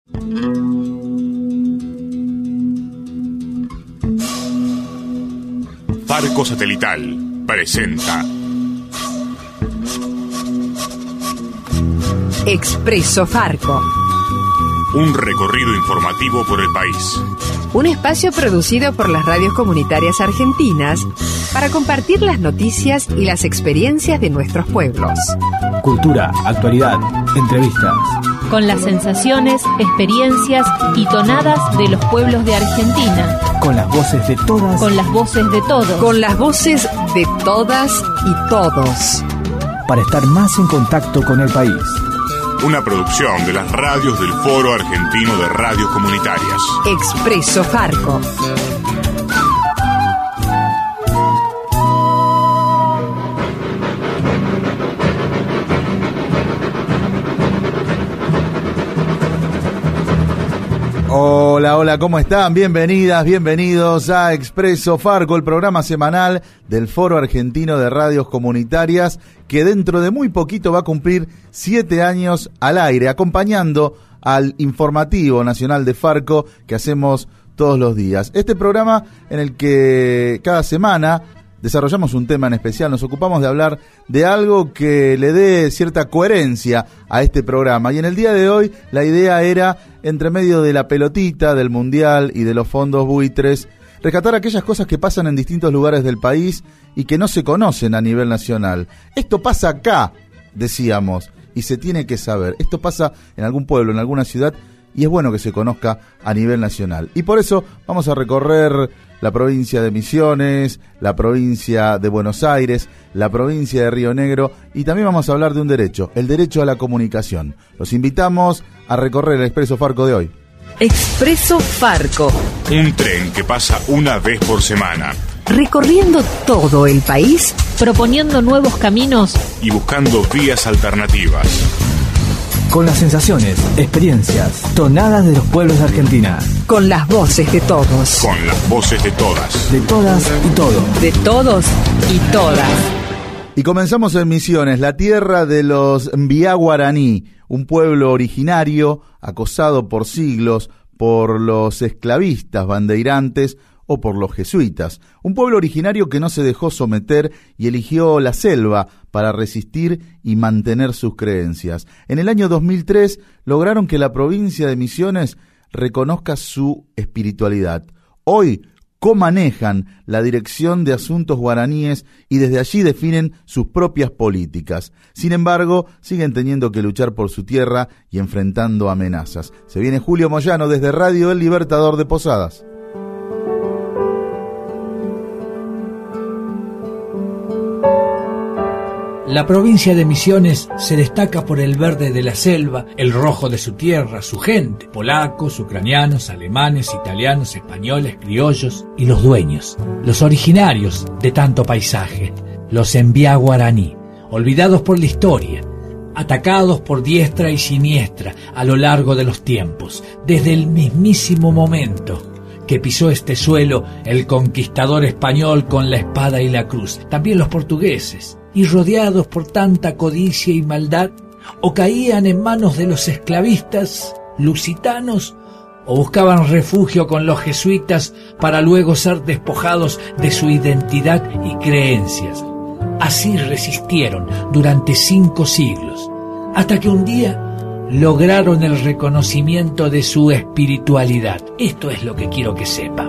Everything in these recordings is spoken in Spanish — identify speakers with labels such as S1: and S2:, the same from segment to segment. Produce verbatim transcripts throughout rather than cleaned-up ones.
S1: Farco Satelital presenta
S2: Expreso Farco.
S1: Un recorrido informativo por el país.
S2: Un espacio producido por las radios comunitarias argentinas para compartir las noticias y las experiencias de nuestros pueblos.
S3: Cultura, actualidad, entrevistas.
S4: Con las sensaciones, experiencias y tonadas de los pueblos de Argentina.
S3: Con las voces de todas.
S4: Con las voces de todos.
S2: Con las voces de todas y todos.
S3: Para estar más en contacto con el país.
S1: Una producción de las radios del Foro Argentino de Radios Comunitarias.
S2: Expreso Farco.
S5: Hola, hola, ¿cómo están? Bienvenidas, bienvenidos a Expreso Farco, el programa semanal del Foro Argentino de Radios Comunitarias, que dentro de muy poquito va a cumplir siete años al aire, acompañando al informativo nacional de Farco que hacemos todos los días. Este programa en el que cada semana desarrollamos un tema en especial, nos ocupamos de hablar de algo que le dé cierta coherencia a este programa. Y en el día de hoy la idea era, entre medio de la pelotita, del mundial y de los fondos buitres, rescatar aquellas cosas que pasan en distintos lugares del país y que no se conocen a nivel nacional. Esto pasa acá, decíamos, y se tiene que saber. Esto pasa en algún pueblo, en alguna ciudad, y es bueno que se conozca a nivel nacional. Y por eso vamos a recorrer la provincia de Misiones, la provincia de Buenos Aires, la provincia de Río Negro, y también vamos a hablar de un derecho, el derecho a la comunicación. Los invitamos a recorrer el Expreso Farco de hoy.
S2: Expreso Farco.
S1: Un tren que pasa una vez por semana.
S2: Recorriendo todo el país,
S4: proponiendo nuevos caminos
S1: y buscando vías alternativas.
S3: Con las sensaciones, experiencias, tonadas de los pueblos de Argentina.
S2: Con las voces de todos.
S1: Con las voces de todas.
S3: De todas y todos.
S2: De todos y todas.
S5: Y comenzamos en Misiones, la tierra de los Mbiá Guaraní, un pueblo originario acosado por siglos por los esclavistas bandeirantes o por los jesuitas. Un pueblo originario que no se dejó someter y eligió la selva para resistir y mantener sus creencias. En el año dos mil tres lograron que la provincia de Misiones reconozca su espiritualidad. Hoy comanejan la Dirección de Asuntos Guaraníes y desde allí definen sus propias políticas. Sin embargo, siguen teniendo que luchar por su tierra y enfrentando amenazas. Se viene Julio Moyano desde Radio El Libertador de Posadas.
S6: La provincia de Misiones se destaca por el verde de la selva, el rojo de su tierra, su gente, polacos, ucranianos, alemanes, italianos, españoles, criollos y los dueños, los originarios de tanto paisaje, los Mbiá Guaraní, olvidados por la historia, atacados por diestra y siniestra a lo largo de los tiempos, desde el mismísimo momento que pisó este suelo el conquistador español con la espada y la cruz, también los portugueses, y rodeados por tanta codicia y maldad, o caían en manos de los esclavistas lusitanos, o buscaban refugio con los jesuitas para luego ser despojados de su identidad y creencias. Así resistieron durante cinco siglos, hasta que un día lograron el reconocimiento de su espiritualidad. Esto es lo que quiero que sepan.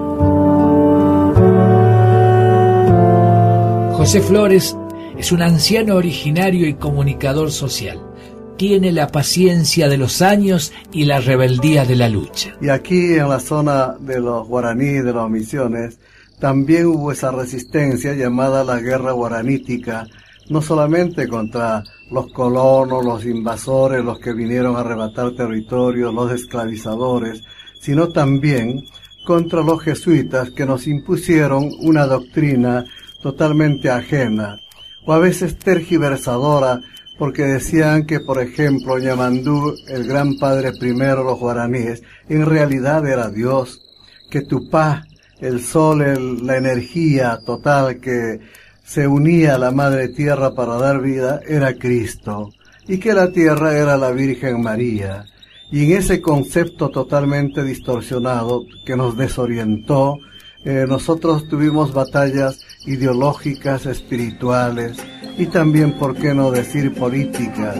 S6: José Flores es un anciano originario y comunicador social. Tiene la paciencia de los años y la rebeldía de la lucha.
S7: Y aquí en la zona de los guaraníes, de las Misiones, también hubo esa resistencia llamada la guerra guaranítica, no solamente contra los colonos, los invasores, los que vinieron a arrebatar territorios, los esclavizadores, sino también contra los jesuitas que nos impusieron una doctrina totalmente ajena, o a veces tergiversadora, porque decían que, por ejemplo, Ñamandú, el gran padre primero de los guaraníes, en realidad era Dios, que Tupá, el sol, el, la energía total que se unía a la madre tierra para dar vida, era Cristo, y que la tierra era la Virgen María, Y en ese concepto totalmente distorsionado que nos desorientó, eh, nosotros tuvimos batallas ideológicas, espirituales y también, por qué no decir, políticas.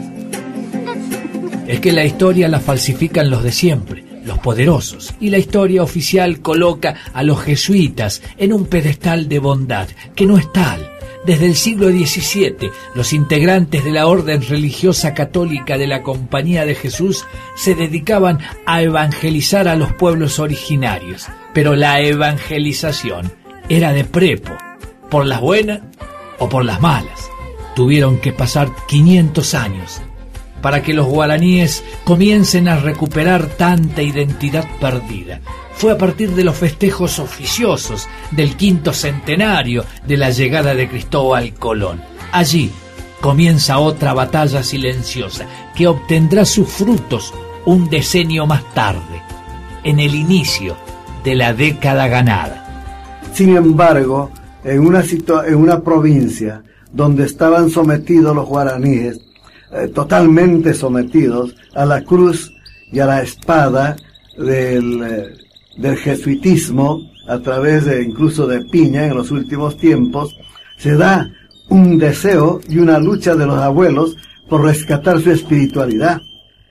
S6: Es que la historia la falsifican los de siempre, los poderosos, y la historia oficial coloca a los jesuitas en un pedestal de bondad, que no es tal. Desde el siglo diecisiete, los integrantes de la Orden Religiosa Católica de la Compañía de Jesús se dedicaban a evangelizar a los pueblos originarios, pero la evangelización era de prepo, por las buenas o por las malas. Tuvieron que pasar quinientos años para que los guaraníes comiencen a recuperar tanta identidad perdida. Fue a partir de los festejos oficiosos del quinto centenario de la llegada de Cristóbal Colón. Allí comienza otra batalla silenciosa que obtendrá sus frutos un decenio más tarde, en el inicio de la década ganada.
S7: Sin embargo, en una, situa- en una provincia donde estaban sometidos los guaraníes, eh, totalmente sometidos a la cruz y a la espada del, eh, del jesuitismo, a través de incluso de Piña en los últimos tiempos, se da un deseo y una lucha de los abuelos por rescatar su espiritualidad.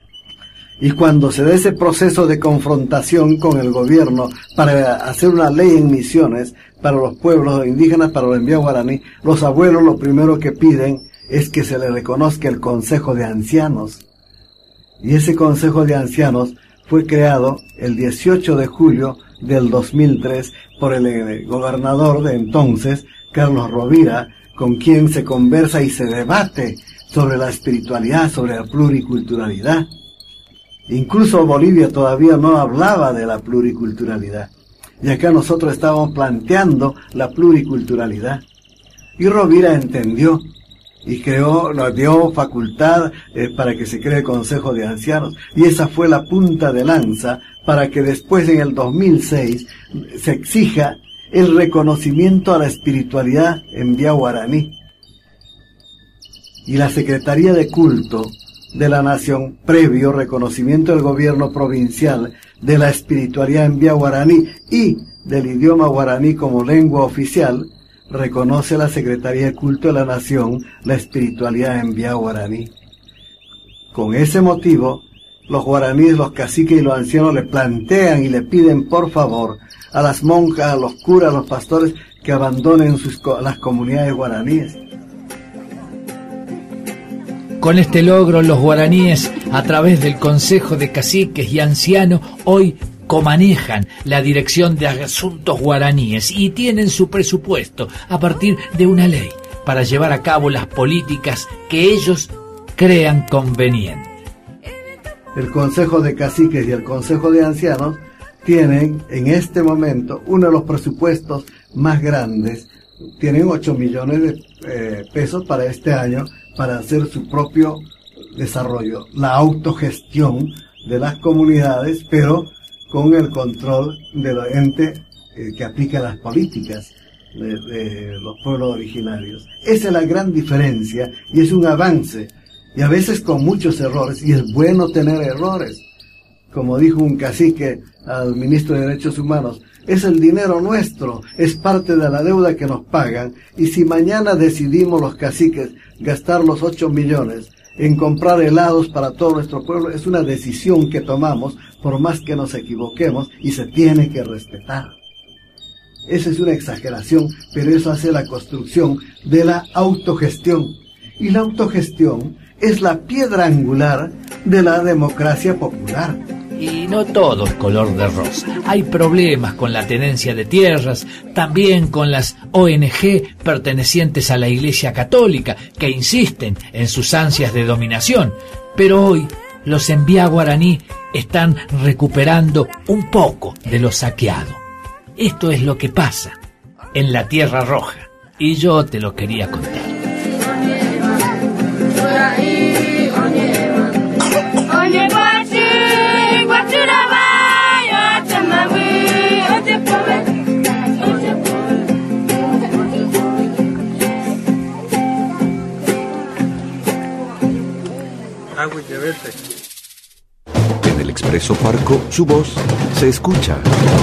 S7: Y cuando se da ese proceso de confrontación con el gobierno para hacer una ley en Misiones para los pueblos indígenas, para los envíos guaraní, los abuelos lo primero que piden es que se le reconozca el Consejo de Ancianos. Y ese Consejo de Ancianos fue creado el dieciocho de julio del dos mil tres por el, el gobernador de entonces, Carlos Rovira, con quien se conversa y se debate sobre la espiritualidad, sobre la pluriculturalidad. Incluso Bolivia todavía no hablaba de la pluriculturalidad. Y acá nosotros estábamos planteando la pluriculturalidad. Y Rovira entendió y creó, nos dio facultad eh, para que se cree el Consejo de Ancianos. Y esa fue la punta de lanza para que después, en el dos mil seis, se exija el reconocimiento a la espiritualidad en vía guaraní. Y la Secretaría de Culto de la Nación, previo reconocimiento del gobierno provincial de la espiritualidad en vía guaraní y del idioma guaraní como lengua oficial, reconoce la Secretaría de Culto de la Nación la espiritualidad en vía guaraní. Con ese motivo, los guaraníes, los caciques y los ancianos le plantean y le piden por favor a las monjas, a los curas, a los pastores que abandonen sus, las comunidades guaraníes.
S6: Con este logro, los guaraníes, a través del Consejo de Caciques y Ancianos, hoy comanejan la dirección de asuntos guaraníes y tienen su presupuesto a partir de una ley para llevar a cabo las políticas que ellos crean convenientes.
S7: El Consejo de Caciques y el Consejo de Ancianos tienen en este momento uno de los presupuestos más grandes. Tienen ocho millones de eh, pesos para este año para hacer su propio desarrollo, la autogestión de las comunidades, pero con el control de los entes eh, que aplica las políticas de, de los pueblos originarios. Esa es la gran diferencia y es un avance, y a veces con muchos errores, y es bueno tener errores. Como dijo un cacique al ministro de Derechos Humanos, es el dinero nuestro, es parte de la deuda que nos pagan, y si mañana decidimos los caciques gastar los ocho millones en comprar helados para todo nuestro pueblo, es una decisión que tomamos, por más que nos equivoquemos, y se tiene que respetar. Esa es una exageración, pero eso hace la construcción de la autogestión. Y la autogestión es la piedra angular de la democracia popular.
S6: Y no todo es color de rosa. Hay problemas con la tenencia de tierras, también con las O N G pertenecientes a la Iglesia Católica, que insisten en sus ansias de dominación. Pero hoy los envía guaraní están recuperando un poco de lo saqueado. Esto es lo que pasa en la Tierra Roja, y yo te lo quería contar.
S8: En el Expreso Farco, su voz se escucha.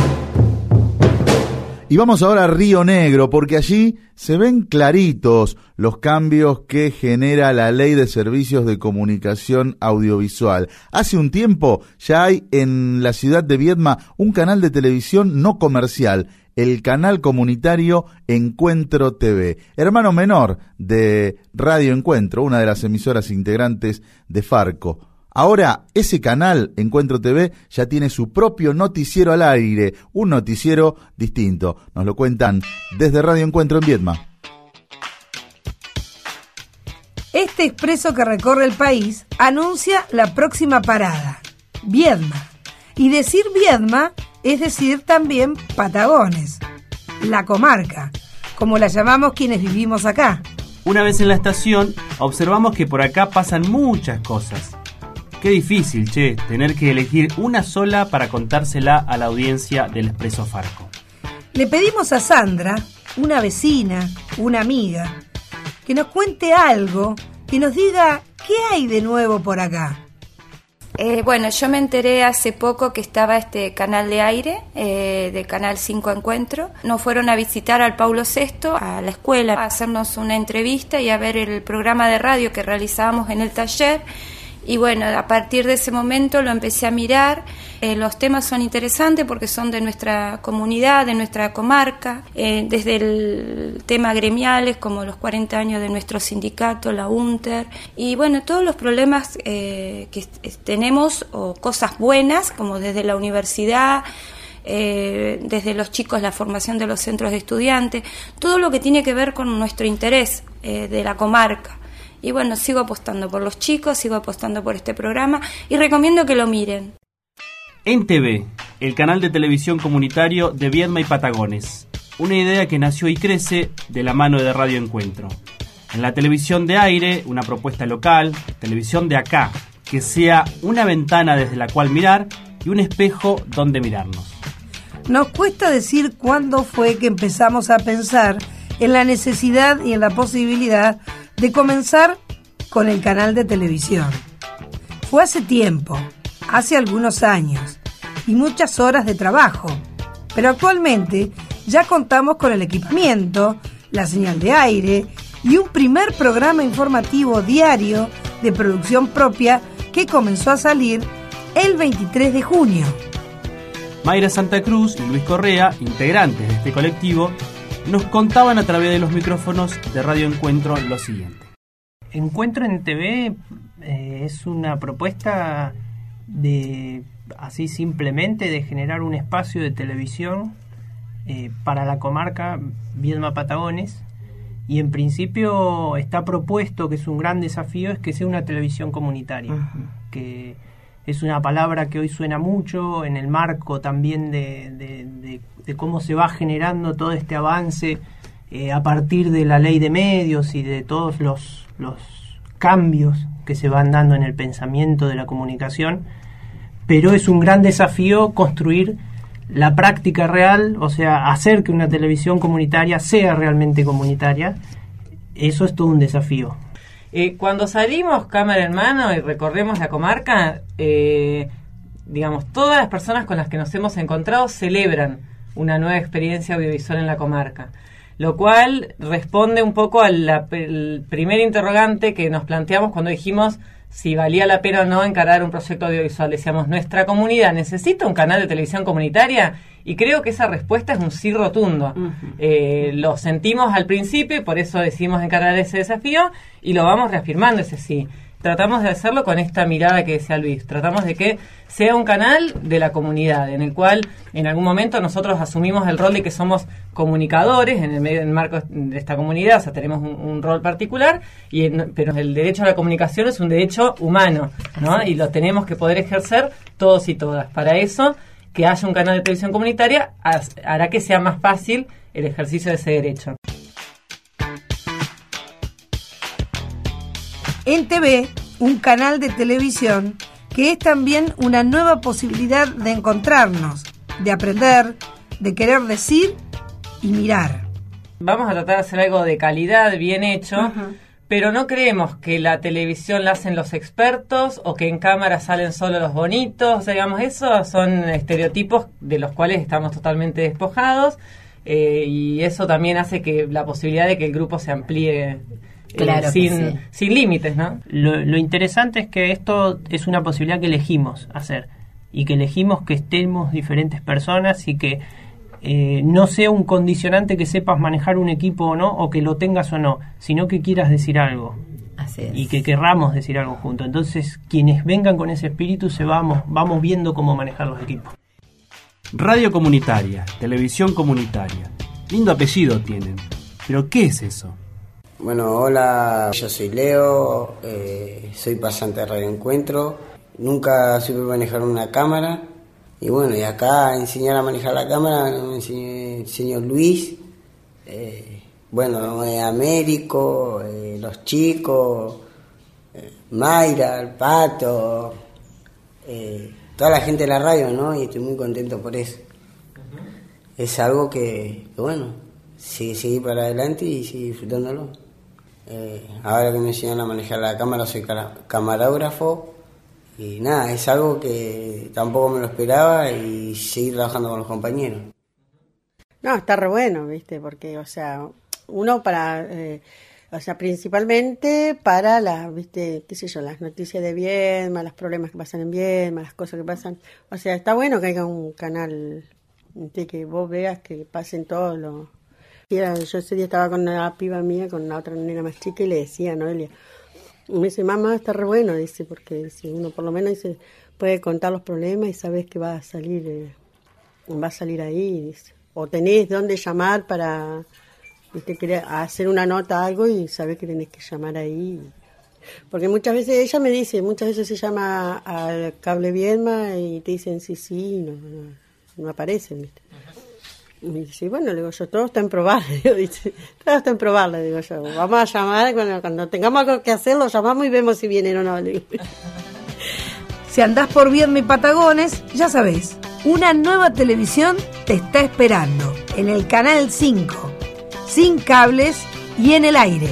S5: Y vamos ahora a Río Negro, porque allí se ven claritos los cambios que genera la Ley de Servicios de Comunicación Audiovisual. Hace un tiempo ya hay en la ciudad de Viedma un canal de televisión no comercial, el canal comunitario Encuentro T V, hermano menor de Radio Encuentro, una de las emisoras integrantes de Farco. Ahora, ese canal, Encuentro T V, ya tiene su propio noticiero al aire, un noticiero distinto. Nos lo cuentan desde Radio Encuentro en Viedma.
S9: Este expreso que recorre el país anuncia la próxima parada, Viedma. Y decir Viedma es decir también Patagones, la comarca, como la llamamos quienes vivimos acá.
S10: Una vez en la estación, observamos que por acá pasan muchas cosas. Qué difícil, che, tener que elegir una sola para contársela a la audiencia del Expreso Farco.
S9: Le pedimos a Sandra, una vecina, una amiga, que nos cuente algo, que nos diga qué hay de nuevo por acá.
S11: Eh, bueno, yo me enteré hace poco que estaba este canal de aire, eh, de Canal cinco Encuentro. Nos fueron a visitar al Paulo sexto, a la escuela, a hacernos una entrevista y a ver el programa de radio que realizábamos en el taller. Y bueno, a partir de ese momento lo empecé a mirar. Eh, los temas son interesantes porque son de nuestra comunidad, de nuestra comarca, eh, desde el tema gremiales como los cuarenta años de nuestro sindicato, la UNTER, y bueno, todos los problemas eh, que tenemos o cosas buenas como desde la universidad, eh, desde los chicos la formación de los centros de estudiantes, todo lo que tiene que ver con nuestro interés eh, de la comarca. Y bueno, sigo apostando por los chicos, sigo apostando por este programa y recomiendo que lo miren.
S10: En T V, el canal de televisión comunitario de Viedma y Patagones. Una idea que nació y crece de la mano de Radio Encuentro. En la televisión de aire, una propuesta local, televisión de acá, que sea una ventana desde la cual mirar y un espejo donde mirarnos.
S9: Nos cuesta decir cuándo fue que empezamos a pensar en la necesidad y en la posibilidad de comenzar con el canal de televisión. Fue hace tiempo, hace algunos años, y muchas horas de trabajo, pero actualmente ya contamos con el equipamiento, la señal de aire y un primer programa informativo diario de producción propia que comenzó a salir el veintitrés de junio.
S10: Mayra Santa Cruz y Luis Correa, integrantes de este colectivo, nos contaban a través de los micrófonos de Radio Encuentro lo siguiente.
S12: Encuentro en T V eh, es una propuesta de, así simplemente, de generar un espacio de televisión eh, para la comarca Viedma Patagones, y en principio está propuesto, que es un gran desafío, es que sea una televisión comunitaria, uh-huh. que es una palabra que hoy suena mucho en el marco también de, de, de, de cómo se va generando todo este avance eh, a partir de la ley de medios y de todos los, los cambios que se van dando en el pensamiento de la comunicación, pero es un gran desafío construir la práctica real, o sea, hacer que una televisión comunitaria sea realmente comunitaria. Eso es todo un desafío.
S13: Eh, cuando salimos cámara en mano y recorremos la comarca, eh, digamos, todas las personas con las que nos hemos encontrado celebran una nueva experiencia audiovisual en la comarca, lo cual responde un poco al primer interrogante que nos planteamos cuando dijimos si valía la pena o no encarar un proyecto audiovisual. Decíamos, ¿nuestra comunidad necesita un canal de televisión comunitaria? Y creo que esa respuesta es un sí rotundo. Uh-huh. Eh, lo sentimos al principio y por eso decidimos encarar ese desafío y lo vamos reafirmando ese sí. Tratamos de hacerlo con esta mirada que decía Luis. Tratamos de que sea un canal de la comunidad, en el cual en algún momento nosotros asumimos el rol de que somos comunicadores en el medio del marco de esta comunidad, o sea, tenemos un, un rol particular, y en, pero el derecho a la comunicación es un derecho humano, ¿no? Y lo tenemos que poder ejercer todos y todas. Para eso, que haya un canal de televisión comunitaria hará que sea más fácil el ejercicio de ese derecho.
S9: En T V, un canal de televisión que es también una nueva posibilidad de encontrarnos, de aprender, de querer decir y mirar.
S13: Vamos a tratar de hacer algo de calidad, bien hecho, uh-huh. pero no creemos que la televisión la hacen los expertos o que en cámara salen solo los bonitos. O sea, digamos, esos son estereotipos de los cuales estamos totalmente despojados, eh, y eso también hace que la posibilidad de que el grupo se amplíe
S14: claro
S13: eh, sin,
S14: sí.
S13: sin límites, ¿no?
S12: Lo, lo interesante es que esto es una posibilidad que elegimos hacer y que elegimos que estemos diferentes personas y que Eh, no sea un condicionante que sepas manejar un equipo o no, o que lo tengas o no, sino que quieras decir algo.
S14: Así es.
S12: Y que querramos decir algo juntos. Entonces, quienes vengan con ese espíritu, se vamos, vamos viendo cómo manejar los equipos.
S10: Radio comunitaria, televisión comunitaria. Lindo apellido tienen. ¿Pero qué es eso?
S15: Bueno, hola, yo soy Leo, eh, soy pasante de Radio Encuentro. Nunca supe manejar una cámara. Y bueno, y acá enseñar a manejar la cámara me enseñó el señor Luis, eh, bueno, eh, Américo, eh, los chicos, eh, Mayra, el Pato, eh, toda la gente de la radio, ¿no? Y estoy muy contento por eso. Uh-huh. Es algo que, que bueno, sigue, sigue para adelante y sigue disfrutándolo. Eh, ahora que me enseñan a manejar la cámara, soy camarógrafo. Y nada, es algo que tampoco me lo esperaba y seguir trabajando con los compañeros.
S16: No, está re bueno, ¿viste? Porque, o sea, uno para, eh, o sea, principalmente para las, ¿viste? Qué sé yo, las noticias de Viedma, los problemas que pasan en Viedma, las cosas que pasan. O sea, está bueno que haya un canal, ¿viste? Que vos veas que pasen todos los... Yo ese día estaba con una piba mía, con una otra nena más chica y le decía, Noelia... Y me dice, mamá, está re bueno, dice, porque si uno por lo menos dice, puede contar los problemas y sabes que va a salir, eh, va a salir ahí, dice. O tenés dónde llamar para, viste, querer hacer una nota, algo, y sabés que tenés que llamar ahí. Porque muchas veces, ella me dice, muchas veces se llama al cable Viedma y te dicen sí, sí, no, no, no aparecen, viste. Y me dice, bueno, le digo yo, todo está en probar, dice, todo está en probar, le digo yo, vamos a llamar, cuando, cuando tengamos algo que hacer, lo llamamos y vemos si vienen o no, le digo.
S9: Si andás por Viedma y Patagones, ya sabés, una nueva televisión te está esperando, en el Canal cinco, sin cables y en el aire.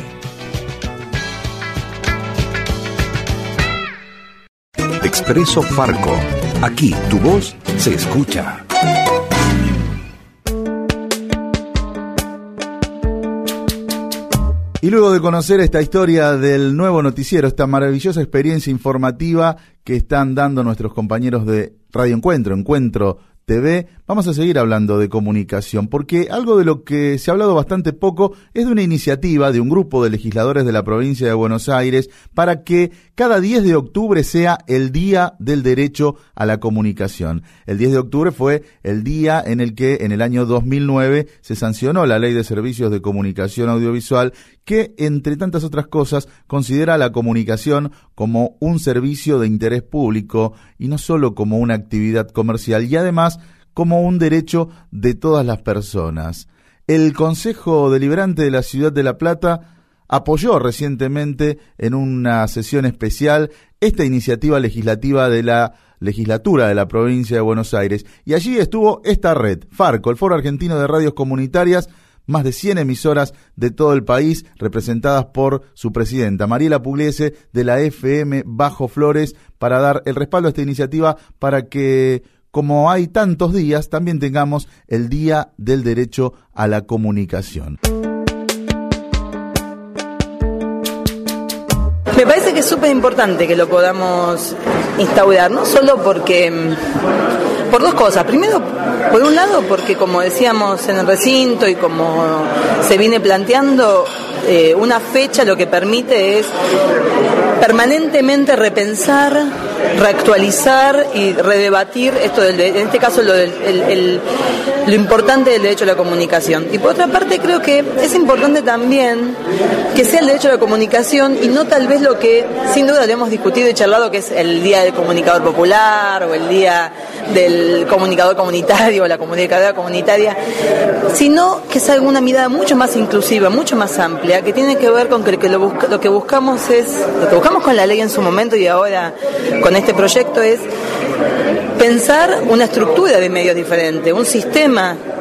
S8: Expreso Farco, aquí tu voz se escucha.
S5: Y luego de conocer esta historia del nuevo noticiero, esta maravillosa experiencia informativa que están dando nuestros compañeros de Radio Encuentro, Encuentro T V, vamos a seguir hablando de comunicación, porque algo de lo que se ha hablado bastante poco es de una iniciativa de un grupo de legisladores de la provincia de Buenos Aires para que cada diez de octubre sea el Día del Derecho a la Comunicación. El diez de octubre fue el día en el que en el año dos mil nueve se sancionó la Ley de Servicios de Comunicación Audiovisual, que, entre tantas otras cosas, considera la comunicación como un servicio de interés público y no solo como una actividad comercial, y además como un derecho de todas las personas. El Consejo Deliberante de la Ciudad de La Plata apoyó recientemente en una sesión especial esta iniciativa legislativa de la legislatura de la provincia de Buenos Aires, y allí estuvo esta red, Farco, el Foro Argentino de Radios Comunitarias, más de cien emisoras de todo el país, representadas por su presidenta, Mariela Pugliese, de la F M Bajo Flores, para dar el respaldo a esta iniciativa para que, como hay tantos días, también tengamos el Día del Derecho a la Comunicación.
S17: Me parece que es súper importante que lo podamos instaurar, no solo porque, por dos cosas. Primero, por un lado, porque como decíamos en el recinto y como se viene planteando, eh, una fecha lo que permite es permanentemente repensar, reactualizar y redebatir esto del, en este caso lo, del, el, el, lo importante del derecho a la comunicación. Y por otra parte creo que es importante también que sea el derecho a la comunicación y no tal vez lo que sin duda lo hemos discutido y charlado, que es el día del comunicador popular o el día del comunicador comunitario o la comunicadora comunitaria, sino que es alguna mirada mucho más inclusiva, mucho más amplia, que tiene que ver con que, que lo, busca, lo que buscamos es, lo que buscamos con la ley en su momento y ahora con este proyecto es pensar una estructura de medios diferente, un sistema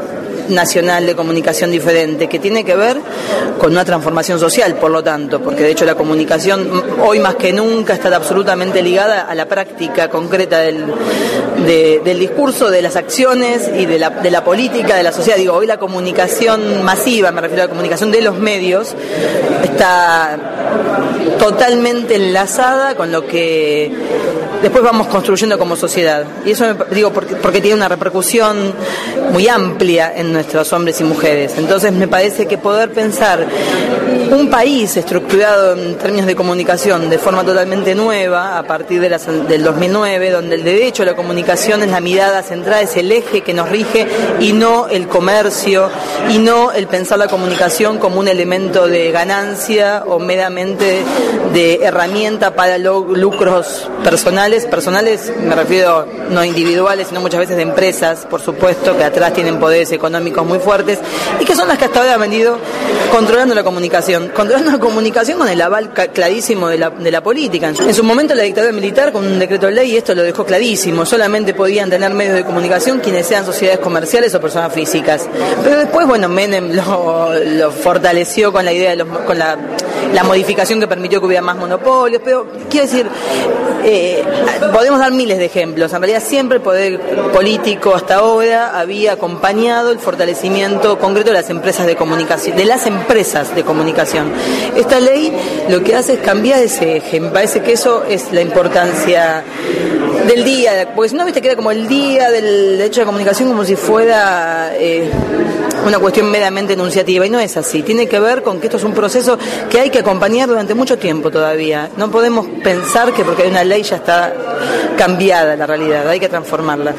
S17: nacional de comunicación diferente, que tiene que ver con una transformación social, por lo tanto, porque de hecho la comunicación hoy más que nunca está absolutamente ligada a la práctica concreta del, de, del discurso, de las acciones y de la, de la política, de la sociedad. Digo, hoy la comunicación masiva, me refiero a la comunicación de los medios, está totalmente enlazada con lo que después vamos construyendo como sociedad. Y eso me, digo porque, porque tiene una repercusión muy amplia en nuestros hombres y mujeres. Entonces me parece que poder pensar un país estructurado en términos de comunicación de forma totalmente nueva a partir de las, del dos mil nueve, donde el derecho a la comunicación es la mirada central, es el eje que nos rige y no el comercio y no el pensar la comunicación como un elemento de ganancia o meramente de herramienta para lo, lucros personales. Personales me refiero no individuales, sino muchas veces de empresas, por supuesto, que atrás tienen poderes económicos muy fuertes y que son las que hasta ahora han venido controlando la comunicación, controlando la comunicación con el aval clarísimo de la, de la política. En su momento la dictadura militar con un decreto de ley esto lo dejó clarísimo, solamente podían tener medios de comunicación quienes sean sociedades comerciales o personas físicas. Pero después, bueno, Menem lo, lo fortaleció con la idea de los, con la, la modificación que permitió que hubiera más monopolios, pero quiero decir, eh, podemos dar miles de ejemplos. En realidad siempre el poder político hasta ahora había acompañado el fortalecimiento concreto de las empresas de comunicación, de las empresas de comunicación. Esta ley lo que hace es cambiar ese eje. Me parece que eso es la importancia del día, porque si no, viste, queda como el día del derecho de comunicación como si fuera eh, una cuestión meramente enunciativa, y no es así. Tiene que ver con que esto es un proceso que hay que acompañar durante mucho tiempo todavía. No podemos pensar que porque hay una ley ya está cambiada la realidad, hay que transformarla.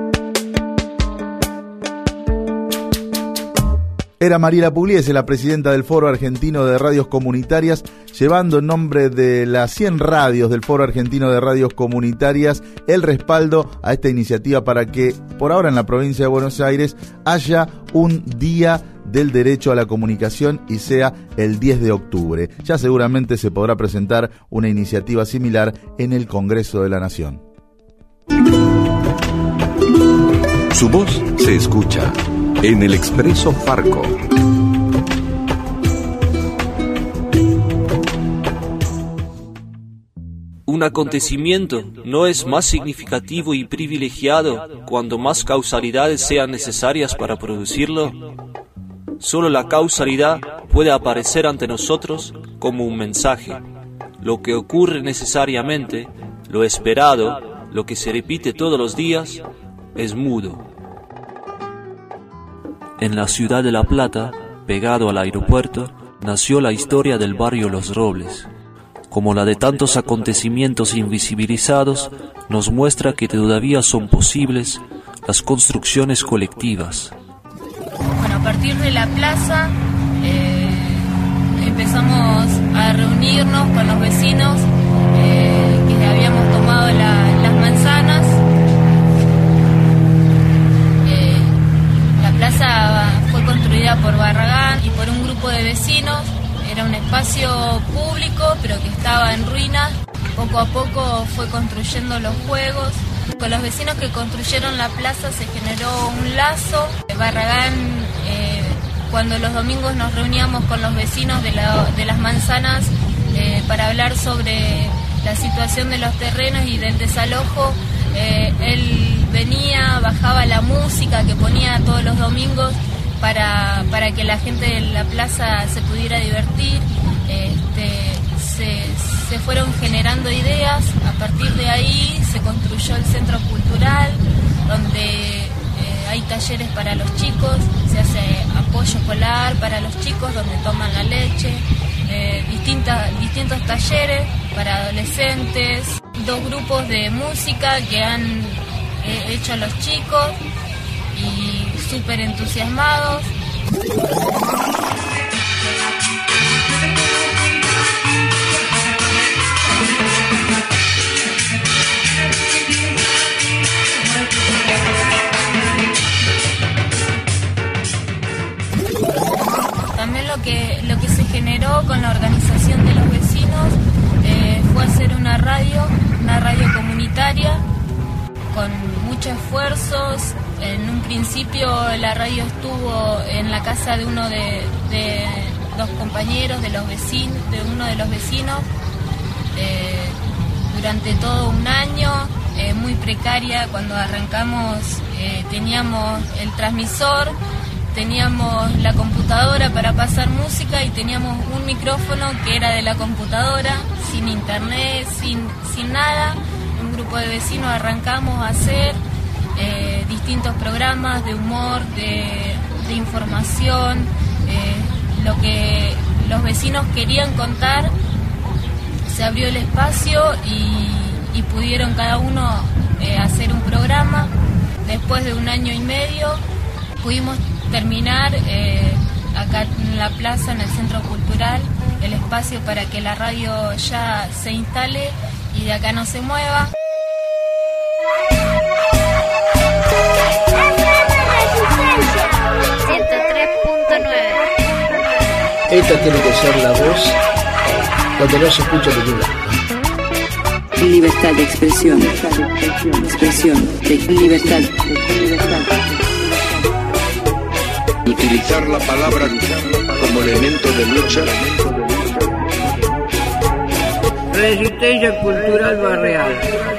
S5: Era Mariela Pugliese, la presidenta del Foro Argentino de Radios Comunitarias, llevando en nombre de las cien radios del Foro Argentino de Radios Comunitarias el respaldo a esta iniciativa para que, por ahora en la provincia de Buenos Aires, haya un día del derecho a la comunicación y sea el diez de octubre. Ya seguramente se podrá presentar una iniciativa similar en el Congreso de la Nación.
S8: Su voz se escucha en el Expreso Farco.
S14: Un acontecimiento no es más significativo y privilegiado cuando más causalidades sean necesarias para producirlo. Solo la causalidad puede aparecer ante nosotros como un mensaje. Lo que ocurre necesariamente, lo esperado, lo que se repite todos los días, es mudo. En la ciudad de La Plata, pegado al aeropuerto, nació la historia del barrio Los Robles. Como la de tantos acontecimientos invisibilizados, nos muestra que todavía son posibles las construcciones colectivas.
S18: Bueno, a partir de la plaza eh, empezamos a reunirnos con los vecinos eh, que habíamos tomado la, las manzanas. Eh, la plaza fue construida por Barragán y por un grupo de vecinos. Era un espacio público, pero que estaba en ruinas. Poco a poco fue construyendo los juegos. Con los vecinos que construyeron la plaza se generó un lazo. Barragán, eh, cuando los domingos nos reuníamos con los vecinos de, la, de las manzanas eh, para hablar sobre la situación de los terrenos y del desalojo, eh, él venía, bajaba la música que ponía todos los domingos para, para que la gente de la plaza se pudiera divertir. Este, se, se fueron generando ideas, a partir de ahí se construyó el centro cultural, donde eh, hay talleres para los chicos, se hace apoyo escolar para los chicos donde toman la leche, eh, distintas, distintos talleres para adolescentes, dos grupos de música que han eh, hecho los chicos y súper entusiasmados. También lo que, lo que se generó con la organización de los vecinos eh, fue hacer una radio, una radio comunitaria con mucha muchos esfuerzos. En un principio la radio estuvo en la casa de uno de, de los compañeros, de los vecinos, de uno de los vecinos, eh, durante todo un año, eh, muy precaria. Cuando arrancamos eh, teníamos el transmisor, teníamos la computadora para pasar música y teníamos un micrófono que era de la computadora, sin internet, sin, sin nada. Un grupo de vecinos arrancamos a hacer eh, distintos programas de humor, de, de información, eh, lo que los vecinos querían contar. Se abrió el espacio y, y pudieron cada uno eh, hacer un programa. Después de un año y medio pudimos terminar eh, acá en la plaza, en el Centro Cultural, el espacio para que la radio ya se instale y de acá no se mueva.
S19: ciento tres punto nueve.
S20: Esta tiene que ser la voz donde no se escucha ningún lado.
S21: Libertad de expresión. Expresión de libertad.
S22: Utilizar la palabra como elemento de lucha.
S23: Resistencia Cultural Barrial.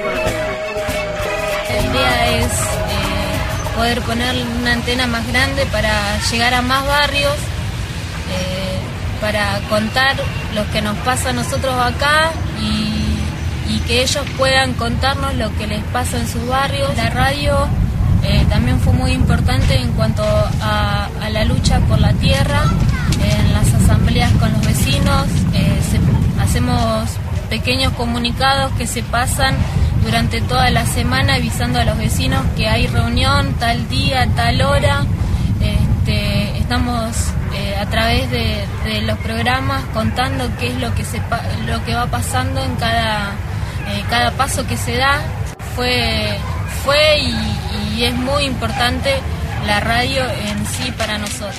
S18: La idea es eh, poder poner una antena más grande para llegar a más barrios, eh, para contar lo que nos pasa a nosotros acá y, y que ellos puedan contarnos lo que les pasa en sus barrios. La radio eh, también fue muy importante en cuanto a, a la lucha por la tierra, en las asambleas con los vecinos. Eh, se, hacemos pequeños comunicados que se pasan durante toda la semana avisando a los vecinos que hay reunión tal día, tal hora. Este, estamos eh, a través de, de los programas contando qué es lo que se lo que va pasando en cada eh, cada paso que se da. Fue fue y, y es muy importante la radio en sí para nosotros.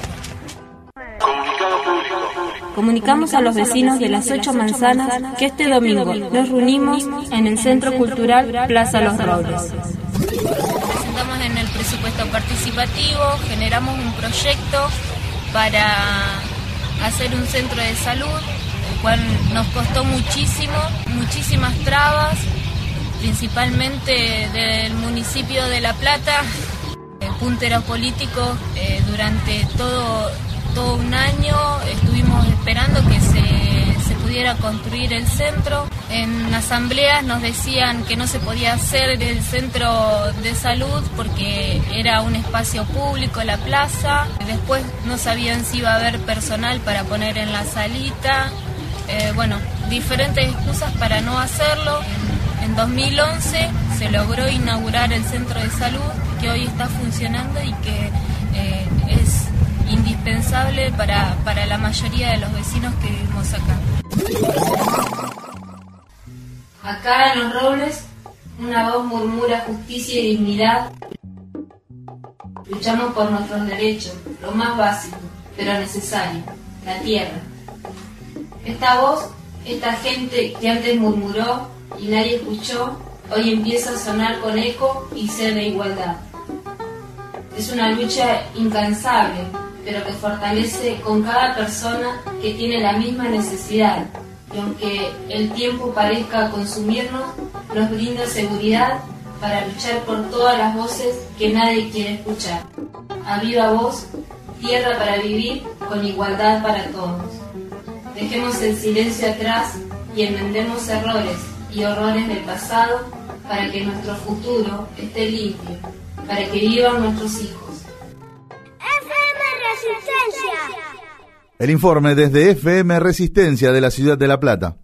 S4: Comunicamos a los vecinos de las ocho manzanas que este domingo nos reunimos en el Centro Cultural Plaza Los Robles.
S18: Presentamos en el presupuesto participativo, generamos un proyecto para hacer un centro de salud, el cual nos costó muchísimo, muchísimas trabas, principalmente del municipio de La Plata, punteros políticos. Eh, durante todo todo un año estuvimos esperando que se, se pudiera construir el centro. En asambleas nos decían que no se podía hacer el centro de salud porque era un espacio público, la plaza. Después no sabían si iba a haber personal para poner en la salita. Eh, bueno, diferentes excusas para no hacerlo. En, en dos mil once se logró inaugurar el centro de salud, que hoy está funcionando y que eh, es indispensable para, para la mayoría de los vecinos que vivimos acá.
S24: Acá en Los Robles, una voz murmura justicia y dignidad. Luchamos por nuestros derechos, lo más básico, pero necesario, la tierra. Esta voz, esta gente que antes murmuró y nadie escuchó, hoy empieza a sonar con eco y sed de igualdad. Es una lucha incansable, pero que fortalece con cada persona que tiene la misma necesidad, y aunque el tiempo parezca consumirnos, nos brinda seguridad para luchar por todas las voces que nadie quiere escuchar. A viva voz, tierra para vivir, con igualdad para todos. Dejemos el silencio atrás y enmendemos errores y horrores del pasado para que nuestro futuro esté limpio, para que vivan nuestros hijos.
S5: El informe desde F M Resistencia de la ciudad de La Plata.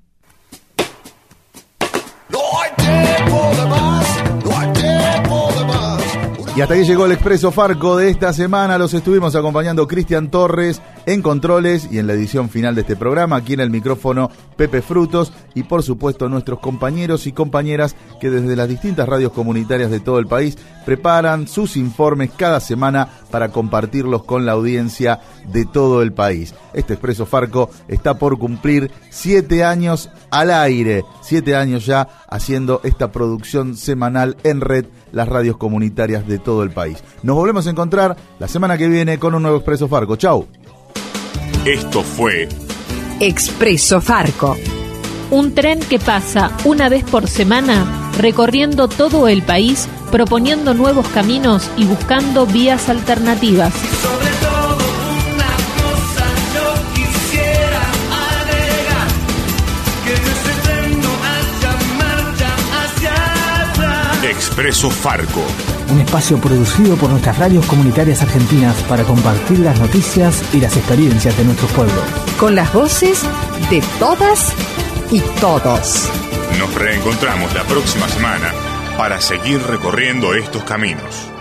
S5: Y hasta ahí llegó el Expreso Farco de esta semana. Los estuvimos acompañando Cristian Torres, En controles y en la edición final de este programa, aquí en el micrófono Pepe Frutos y por supuesto nuestros compañeros y compañeras que desde las distintas radios comunitarias de todo el país preparan sus informes cada semana para compartirlos con la audiencia de todo el país. Este Expreso Farco está por cumplir siete años al aire, siete años ya haciendo esta producción semanal en red, las radios comunitarias de todo el país. Nos volvemos a encontrar la semana que viene con un nuevo Expreso Farco. Chau.
S1: Esto fue
S2: Expreso Farco.
S3: Un tren que pasa una vez por semana recorriendo todo el país, proponiendo nuevos caminos y buscando vías alternativas.
S7: Sobre todo una cosa yo quisiera agregar, que en ese tren no haya marcha hacia atrás.
S1: Expreso Farco.
S25: Un espacio producido por nuestras radios comunitarias argentinas para compartir las noticias y las experiencias de nuestros pueblos.
S2: Con las voces de todas y todos.
S1: Nos reencontramos la próxima semana para seguir recorriendo estos caminos.